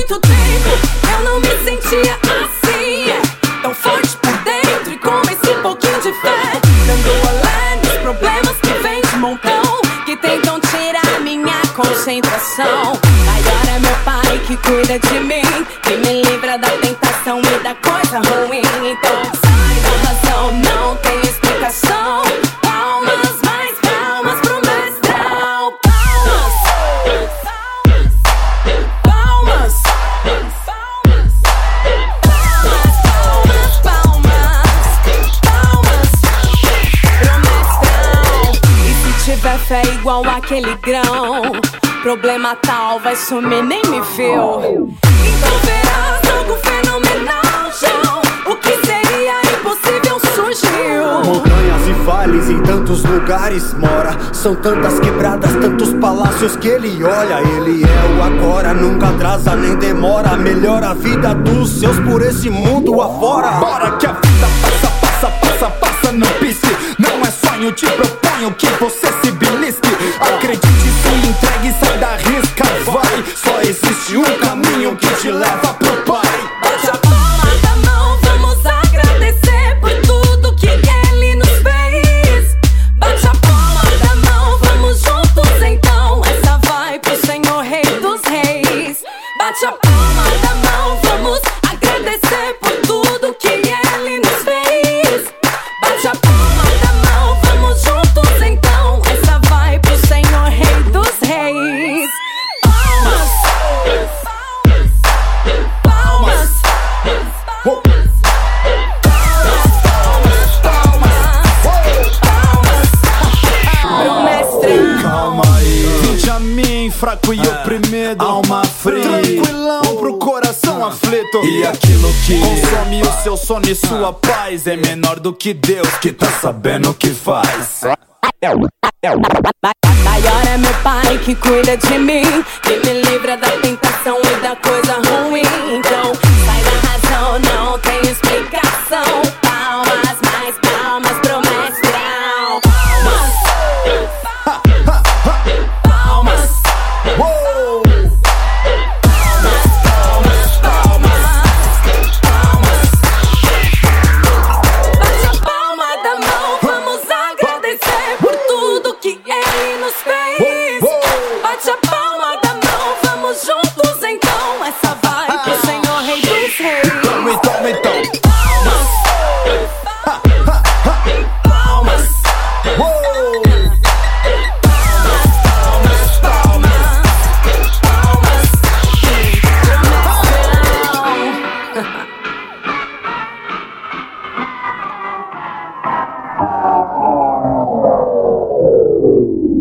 muito tempo eu não me sentia assim, tão forte por dentro e com esse pouquinho de fé, dando olé nos problemas que vem de montão, que tentam tirar minha concentração. Maior é meu pai que cuida de mim, que me livra da tentação e da coisa ruim. Então sai da razão, não tem explicação. Palmas, mais palmas pro mestrão. Palmas, palmas, palmas, palmas, palmas pro mestrão. E se tiver fé igual aquele grão, problema tal vai sumir, nem me viu. Então verás algo fenomenal, João. O que seria impossível surgiu. Montanhas e vales em tantos lugares mora. São tantas quebradas, tantos palácios que ele olha. Ele é o agora, nunca atrasa nem demora. Melhora a vida dos seus por esse mundo afora. Bora que a vida passa, passa, passa, passa, não pisque. Não é sonho, te proponho que você se belisque. Acredite, se entregue, sai da risca, vai. Só existe um caminho que te leva pro Pai. Bate a palma da mão, vamos agradecer por tudo que Ele nos fez. Bate a palma da mão, vamos juntos então. Essa vai pro Senhor, Rei dos Reis. Bate a palma da mão, vamos agradecer por tudo que Ele nos fez. Bate a palma da mão, vamos juntos então. Essa vai pro Senhor, Rei dos Reis. Palmas, palmas, pro mestrão. Calma aí, vinde a mim, fraco e oprimido, alma fria, tranquilão pro coração aflito. E aquilo que consome o seu sono e sua paz é menor do que Deus, que tá sabendo o que faz. Maior é meu pai que cuida de mim, que me livra da tentação e da coisa ruim. Então sai da razão, não tem explicação. Palmas, mais palmas pro mestrão. Palmas, palmas, Uou! palmas, palmas, palmas. Bate a palma da mão, vamos agradecer por tudo que Ele nos fez. Bate a palma da mão, vamos juntos então. Essa vai pro Senhor, Rei dos Reis. Então. Palmas, palmas, Uou! palmas, palmas, palmas pro mestrão.